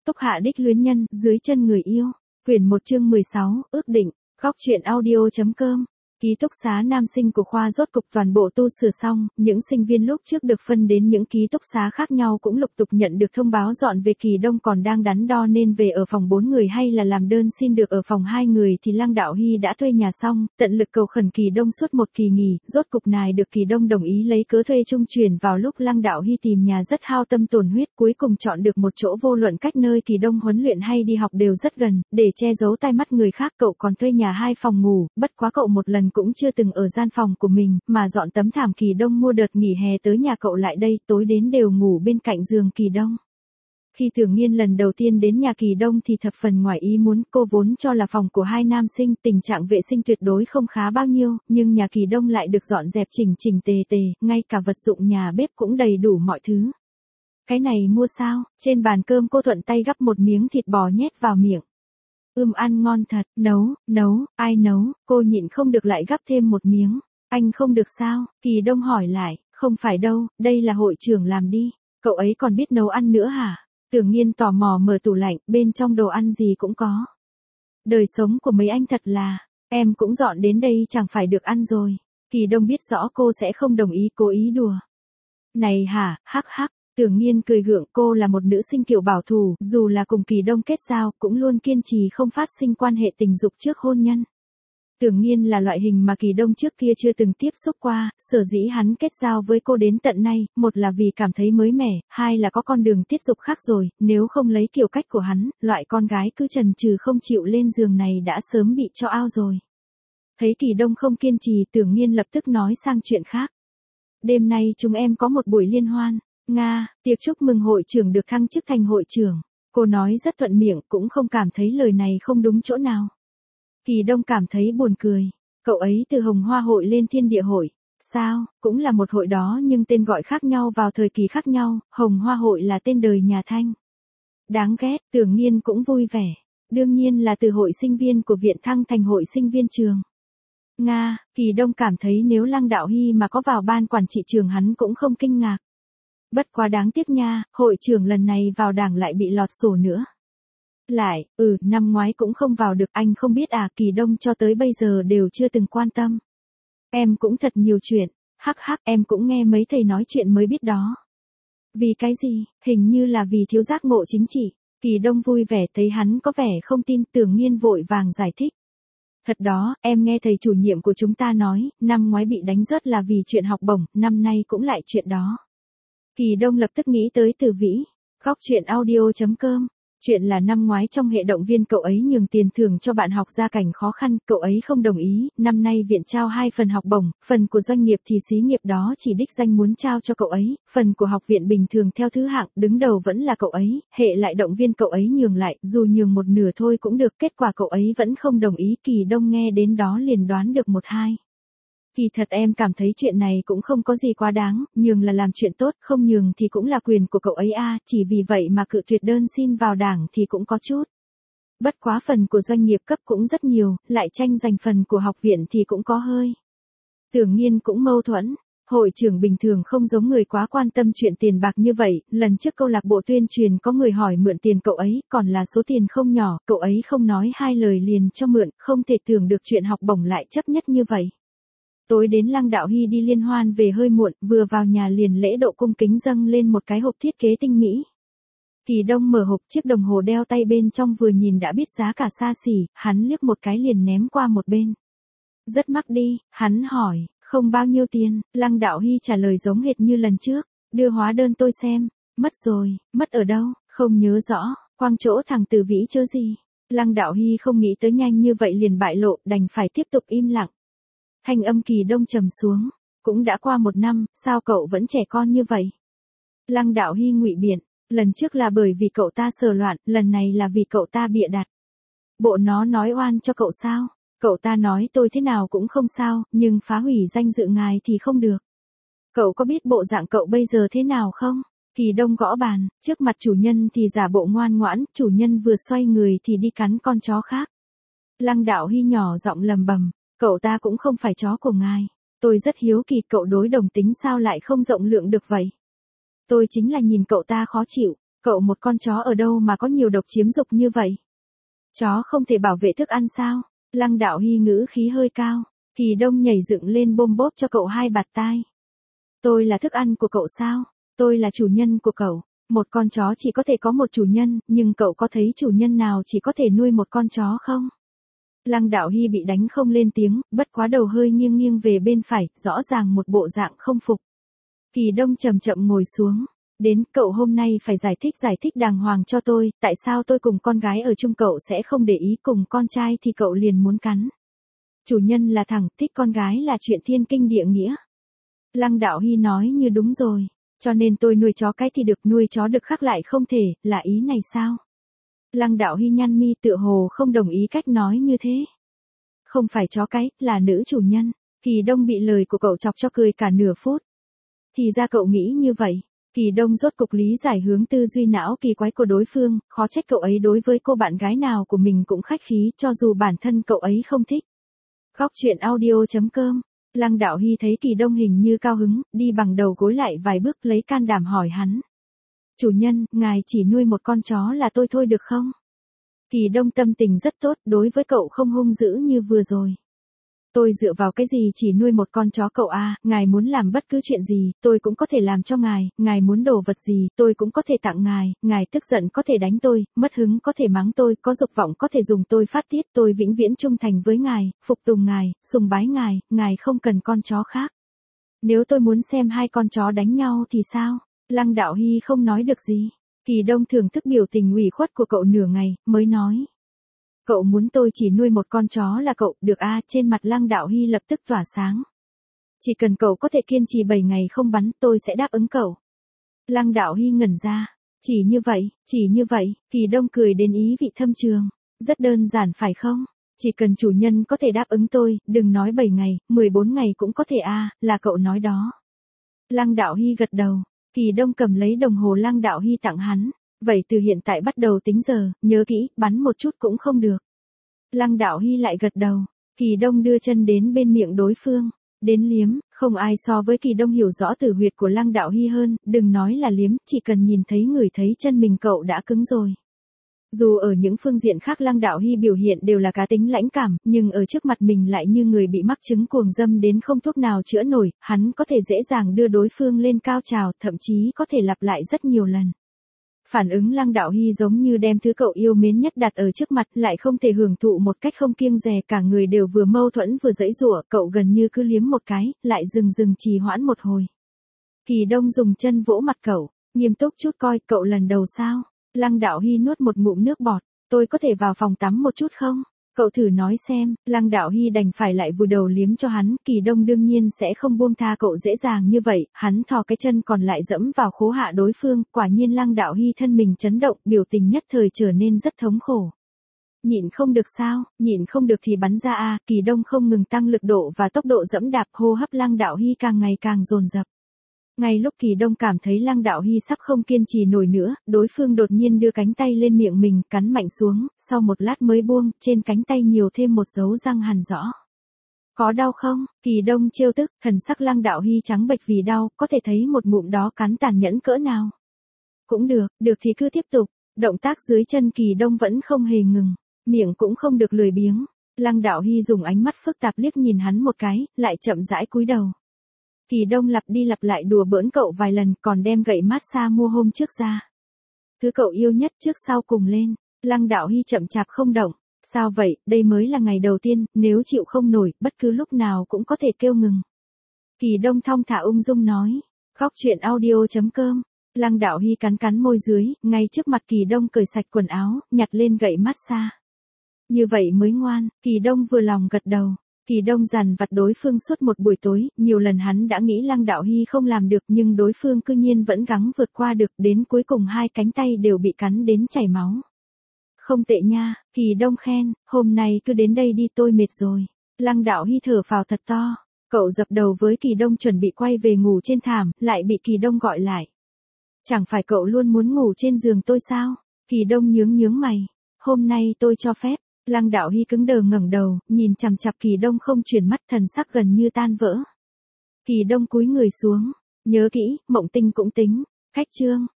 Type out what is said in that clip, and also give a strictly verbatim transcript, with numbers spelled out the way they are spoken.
Túc Hạ đích luyến nhân, dưới chân người yêu. Quyển một chương mười sáu, ước định. Góc truyện audio.com. Ký túc xá nam sinh của khoa rốt cục toàn bộ tu sửa xong, những sinh viên lúc trước được phân đến những ký túc xá khác nhau cũng lục tục nhận được thông báo dọn về. Kỳ Đông còn đang đắn đo nên về ở phòng bốn người hay là làm đơn xin được ở phòng hai người thì Lăng Đạo Hy đã thuê nhà xong, tận lực cầu khẩn Kỳ Đông suốt một kỳ nghỉ, rốt cục nài được Kỳ Đông đồng ý lấy cớ thuê chung chuyển vào lúc Lăng Đạo Hy tìm nhà rất hao tâm tổn huyết, cuối cùng chọn được một chỗ vô luận cách nơi Kỳ Đông huấn luyện hay đi học đều rất gần, để che giấu tai mắt người khác cậu còn thuê nhà hai phòng ngủ, bất quá cậu một lần cũng chưa từng ở gian phòng của mình, mà dọn tấm thảm Kỳ Đông mua đợt nghỉ hè tới nhà cậu lại đây, tối đến đều ngủ bên cạnh giường Kỳ Đông. Khi Tưởng Nghiên lần đầu tiên đến nhà Kỳ Đông thì thập phần ngoài ý muốn, cô vốn cho là phòng của hai nam sinh, tình trạng vệ sinh tuyệt đối không khá bao nhiêu, nhưng nhà Kỳ Đông lại được dọn dẹp chỉnh chỉnh tề tề, ngay cả vật dụng nhà bếp cũng đầy đủ mọi thứ. Cái này mua sao? Trên bàn cơm cô thuận tay gắp một miếng thịt bò nhét vào miệng. Ưm ăn ngon thật, nấu, nấu, ai nấu, cô nhịn không được lại gắp thêm một miếng. Anh không được sao? Kỳ Đông hỏi lại, không phải đâu, đây là hội trưởng làm đi, cậu ấy còn biết nấu ăn nữa hả? Tưởng Nghiên tò mò mở tủ lạnh, bên trong đồ ăn gì cũng có. Đời sống của mấy anh thật là, em cũng dọn đến đây chẳng phải được ăn rồi. Kỳ Đông biết rõ cô sẽ không đồng ý, cố ý đùa. Này hả, hắc hắc. Tưởng Nghiên cười gượng, cô là một nữ sinh kiểu bảo thủ, dù là cùng Kỳ Đông kết giao, cũng luôn kiên trì không phát sinh quan hệ tình dục trước hôn nhân. Tưởng Nghiên là loại hình mà Kỳ Đông trước kia chưa từng tiếp xúc qua, sở dĩ hắn kết giao với cô đến tận nay, một là vì cảm thấy mới mẻ, hai là có con đường tiết dục khác rồi, nếu không lấy kiểu cách của hắn, loại con gái cứ chần chừ không chịu lên giường này đã sớm bị cho ao rồi. Thấy Kỳ Đông không kiên trì, Tưởng Nghiên lập tức nói sang chuyện khác. Đêm nay chúng em có một buổi liên hoan. Nga, tiệc chúc mừng hội trưởng được thăng chức thành hội trưởng. Cô nói rất thuận miệng, cũng không cảm thấy lời này không đúng chỗ nào. Kỳ Đông cảm thấy buồn cười. Cậu ấy từ Hồng Hoa hội lên Thiên Địa hội. Sao, cũng là một hội đó nhưng tên gọi khác nhau vào thời kỳ khác nhau, Hồng Hoa hội là tên đời nhà Thanh. Đáng ghét, Tưởng Nghiên cũng vui vẻ. Đương nhiên là từ hội sinh viên của viện thăng thành hội sinh viên trường. Nga, Kỳ Đông cảm thấy nếu Lăng Đạo Hy mà có vào ban quản trị trường hắn cũng không kinh ngạc. Bất quá đáng tiếc nha, hội trưởng lần này vào đảng lại bị lọt sổ nữa. Lại, ừ, năm ngoái cũng không vào được, anh không biết à? Kỳ Đông cho tới bây giờ đều chưa từng quan tâm. Em cũng thật nhiều chuyện, hắc hắc, em cũng nghe mấy thầy nói chuyện mới biết đó. Vì cái gì? Hình như là vì thiếu giác ngộ chính trị. Kỳ Đông vui vẻ thấy hắn có vẻ không tin, Tưởng Nghiên vội vàng giải thích. Thật đó, em nghe thầy chủ nhiệm của chúng ta nói, năm ngoái bị đánh rớt là vì chuyện học bổng, năm nay cũng lại chuyện đó. Kỳ Đông lập tức nghĩ tới Từ Vĩ. Góc truyện audio.com. Chuyện là năm ngoái trong hệ động viên cậu ấy nhường tiền thưởng cho bạn học gia cảnh khó khăn, cậu ấy không đồng ý, năm nay viện trao hai phần học bổng, phần của doanh nghiệp thì xí nghiệp đó chỉ đích danh muốn trao cho cậu ấy, phần của học viện bình thường theo thứ hạng, đứng đầu vẫn là cậu ấy, hệ lại động viên cậu ấy nhường lại, dù nhường một nửa thôi cũng được, kết quả cậu ấy vẫn không đồng ý. Kỳ Đông nghe đến đó liền đoán được một hai. Kỳ thật em cảm thấy chuyện này cũng không có gì quá đáng, nhường là làm chuyện tốt, không nhường thì cũng là quyền của cậu ấy a, à, chỉ vì vậy mà cự tuyệt đơn xin vào đảng thì cũng có chút. Bất quá phần của doanh nghiệp cấp cũng rất nhiều, lại tranh giành phần của học viện thì cũng có hơi. Tưởng Nghiên cũng mâu thuẫn. Hội trưởng bình thường không giống người quá quan tâm chuyện tiền bạc như vậy, lần trước câu lạc bộ tuyên truyền có người hỏi mượn tiền cậu ấy, còn là số tiền không nhỏ, cậu ấy không nói hai lời liền cho mượn, không thể tưởng được chuyện học bổng lại chấp nhất như vậy. Tối đến Lăng Đạo Hy đi liên hoan về hơi muộn, vừa vào nhà liền lễ độ cung kính dâng lên một cái hộp thiết kế tinh mỹ. Kỳ Đông mở hộp, chiếc đồng hồ đeo tay bên trong vừa nhìn đã biết giá cả xa xỉ, hắn liếc một cái liền ném qua một bên. Rất mắc đi, hắn hỏi, không bao nhiêu tiền, Lăng Đạo Hy trả lời giống hệt như lần trước, đưa hóa đơn tôi xem, mất rồi, mất ở đâu, không nhớ rõ, quang chỗ thằng Từ Vĩ chớ gì. Lăng Đạo Hy không nghĩ tới nhanh như vậy liền bại lộ, đành phải tiếp tục im lặng. Thanh âm Kỳ Đông trầm xuống, cũng đã qua một năm, sao cậu vẫn trẻ con như vậy? Lăng Đạo Hy ngụy biện, lần trước là bởi vì cậu ta sờ loạn, lần này là vì cậu ta bịa đặt. Bộ nó nói oan cho cậu sao? Cậu ta nói tôi thế nào cũng không sao, nhưng phá hủy danh dự ngài thì không được. Cậu có biết bộ dạng cậu bây giờ thế nào không? Kỳ Đông gõ bàn, trước mặt chủ nhân thì giả bộ ngoan ngoãn, chủ nhân vừa xoay người thì đi cắn con chó khác. Lăng Đạo Hy nhỏ giọng lầm bầm. Cậu ta cũng không phải chó của ngài. Tôi rất hiếu kỳ cậu đối đồng tính sao lại không rộng lượng được vậy. Tôi chính là nhìn cậu ta khó chịu. Cậu một con chó ở đâu mà có nhiều độc chiếm dục như vậy? Chó không thể bảo vệ thức ăn sao? Lăng Đạo Hy ngữ khí hơi cao. Kỳ Đông nhảy dựng lên bôm bốp cho cậu hai bạt tai. Tôi là thức ăn của cậu sao? Tôi là chủ nhân của cậu. Một con chó chỉ có thể có một chủ nhân, nhưng cậu có thấy chủ nhân nào chỉ có thể nuôi một con chó không? Lăng Đạo Hy bị đánh không lên tiếng, bất quá đầu hơi nghiêng nghiêng về bên phải, rõ ràng một bộ dạng không phục. Kỳ Đông chậm chậm ngồi xuống. Đến, cậu hôm nay phải giải thích giải thích đàng hoàng cho tôi, tại sao tôi cùng con gái ở chung cậu sẽ không để ý, cùng con trai thì cậu liền muốn cắn. Chủ nhân là thẳng, thích con gái là chuyện thiên kinh địa nghĩa. Lăng Đạo Hy nói như đúng rồi, cho nên tôi nuôi chó cái thì được, nuôi chó được khác lại không thể, là ý này sao? Lăng Đạo Hy nhăn mi tựa hồ không đồng ý cách nói như thế. Không phải chó cái, là nữ chủ nhân. Kỳ Đông bị lời của cậu chọc cho cười cả nửa phút. Thì ra cậu nghĩ như vậy. Kỳ Đông rốt cục lý giải hướng tư duy não kỳ quái của đối phương, khó trách cậu ấy đối với cô bạn gái nào của mình cũng khách khí, cho dù bản thân cậu ấy không thích. Góc truyện audio chấm com. Lăng Đạo Hy thấy Kỳ Đông hình như cao hứng, đi bằng đầu gối lại vài bước lấy can đảm hỏi hắn. Chủ nhân, ngài chỉ nuôi một con chó là tôi thôi được không? Kỳ Đông tâm tình rất tốt, đối với cậu không hung dữ như vừa rồi. Tôi dựa vào cái gì chỉ nuôi một con chó cậu à, ngài muốn làm bất cứ chuyện gì, tôi cũng có thể làm cho ngài, ngài muốn đồ vật gì, tôi cũng có thể tặng ngài, ngài tức giận có thể đánh tôi, mất hứng có thể mắng tôi, có dục vọng có thể dùng tôi phát tiết, tôi vĩnh viễn trung thành với ngài, phục tùng ngài, sùng bái ngài, ngài không cần con chó khác. Nếu tôi muốn xem hai con chó đánh nhau thì sao? Lăng Đạo Hy không nói được gì. Kỳ Đông thưởng thức biểu tình ủy khuất của cậu nửa ngày, mới nói. Cậu muốn tôi chỉ nuôi một con chó là cậu, được a? Trên mặt Lăng Đạo Hy lập tức tỏa sáng. Chỉ cần cậu có thể kiên trì bảy ngày không bắn, tôi sẽ đáp ứng cậu. Lăng Đạo Hy ngẩn ra. Chỉ như vậy, chỉ như vậy, Kỳ Đông cười đến ý vị thâm trường. Rất đơn giản phải không? Chỉ cần chủ nhân có thể đáp ứng tôi, đừng nói bảy ngày, mười bốn ngày cũng có thể a, là cậu nói đó. Lăng Đạo Hy gật đầu. Kỳ Đông cầm lấy đồng hồ Lăng Đạo Hy tặng hắn. Vậy từ hiện tại bắt đầu tính giờ, nhớ kỹ, bắn một chút cũng không được. Lăng Đạo Hy lại gật đầu. Kỳ Đông đưa chân đến bên miệng đối phương. Đến liếm, không ai so với Kỳ Đông hiểu rõ tử huyệt của Lăng Đạo Hy hơn, đừng nói là liếm, chỉ cần nhìn thấy người thấy chân mình cậu đã cứng rồi. Dù ở những phương diện khác Lăng Đạo Hy biểu hiện đều là cá tính lãnh cảm, nhưng ở trước mặt mình lại như người bị mắc chứng cuồng dâm đến không thuốc nào chữa nổi, hắn có thể dễ dàng đưa đối phương lên cao trào, thậm chí có thể lặp lại rất nhiều lần. Phản ứng Lăng Đạo Hy giống như đem thứ cậu yêu mến nhất đặt ở trước mặt, lại không thể hưởng thụ một cách không kiêng dè, cả người đều vừa mâu thuẫn vừa giãy giụa, cậu gần như cứ liếm một cái, lại dừng dừng trì hoãn một hồi. Kỳ Đông dùng chân vỗ mặt cậu, nghiêm túc chút coi, cậu lần đầu sao? Lăng Đạo Hy nuốt một ngụm nước bọt, tôi có thể vào phòng tắm một chút không? Cậu thử nói xem. Lăng Đạo Hy đành phải lại vùi đầu liếm cho hắn, Kỳ Đông đương nhiên sẽ không buông tha cậu dễ dàng như vậy, hắn thò cái chân còn lại dẫm vào khố hạ đối phương, quả nhiên Lăng Đạo Hy thân mình chấn động, biểu tình nhất thời trở nên rất thống khổ. Nhịn không được sao, nhịn không được thì bắn ra a, Kỳ Đông không ngừng tăng lực độ và tốc độ dẫm đạp, hô hấp Lăng Đạo Hy càng ngày càng dồn dập. Ngay lúc Kỳ Đông cảm thấy Lăng Đạo Hy sắp không kiên trì nổi nữa, đối phương đột nhiên đưa cánh tay lên miệng mình, cắn mạnh xuống, sau một lát mới buông, trên cánh tay nhiều thêm một dấu răng hằn rõ. Có đau không? Kỳ Đông trêu tức, thần sắc Lăng Đạo Hy trắng bệch vì đau, có thể thấy một ngụm đó cắn tàn nhẫn cỡ nào. Cũng được, được thì cứ tiếp tục, động tác dưới chân Kỳ Đông vẫn không hề ngừng, miệng cũng không được lười biếng. Lăng Đạo Hy dùng ánh mắt phức tạp liếc nhìn hắn một cái, lại chậm rãi cúi đầu. Kỳ Đông lặp đi lặp lại đùa bỡn cậu vài lần, còn đem gậy massage mua hôm trước ra. Thứ cậu yêu nhất trước sau cùng lên. Lăng Đạo Hy chậm chạp không động. Sao vậy, đây mới là ngày đầu tiên, nếu chịu không nổi, bất cứ lúc nào cũng có thể kêu ngừng. Kỳ Đông thong thả ung dung nói. Góc truyện audio chấm com. Lăng Đạo Hy cắn cắn môi dưới, ngay trước mặt Kỳ Đông cởi sạch quần áo, nhặt lên gậy massage. Như vậy mới ngoan, Kỳ Đông vừa lòng gật đầu. Kỳ Đông dằn vặt đối phương suốt một buổi tối, nhiều lần hắn đã nghĩ Lăng Đạo Hy không làm được nhưng đối phương cư nhiên vẫn gắng vượt qua được, đến cuối cùng hai cánh tay đều bị cắn đến chảy máu. Không tệ nha, Kỳ Đông khen, hôm nay cứ đến đây đi, tôi mệt rồi. Lăng Đạo Hy thở phào thật to, cậu dập đầu với Kỳ Đông chuẩn bị quay về ngủ trên thảm, lại bị Kỳ Đông gọi lại. Chẳng phải cậu luôn muốn ngủ trên giường tôi sao? Kỳ Đông nhướng nhướng mày, hôm nay tôi cho phép. Lăng Đạo Hy cứng đờ ngẩng đầu, nhìn chằm chằm Kỳ Đông không chuyển mắt, thần sắc gần như tan vỡ. Kỳ Đông cúi người xuống, nhớ kỹ, mộng tinh cũng tính. Khách chương.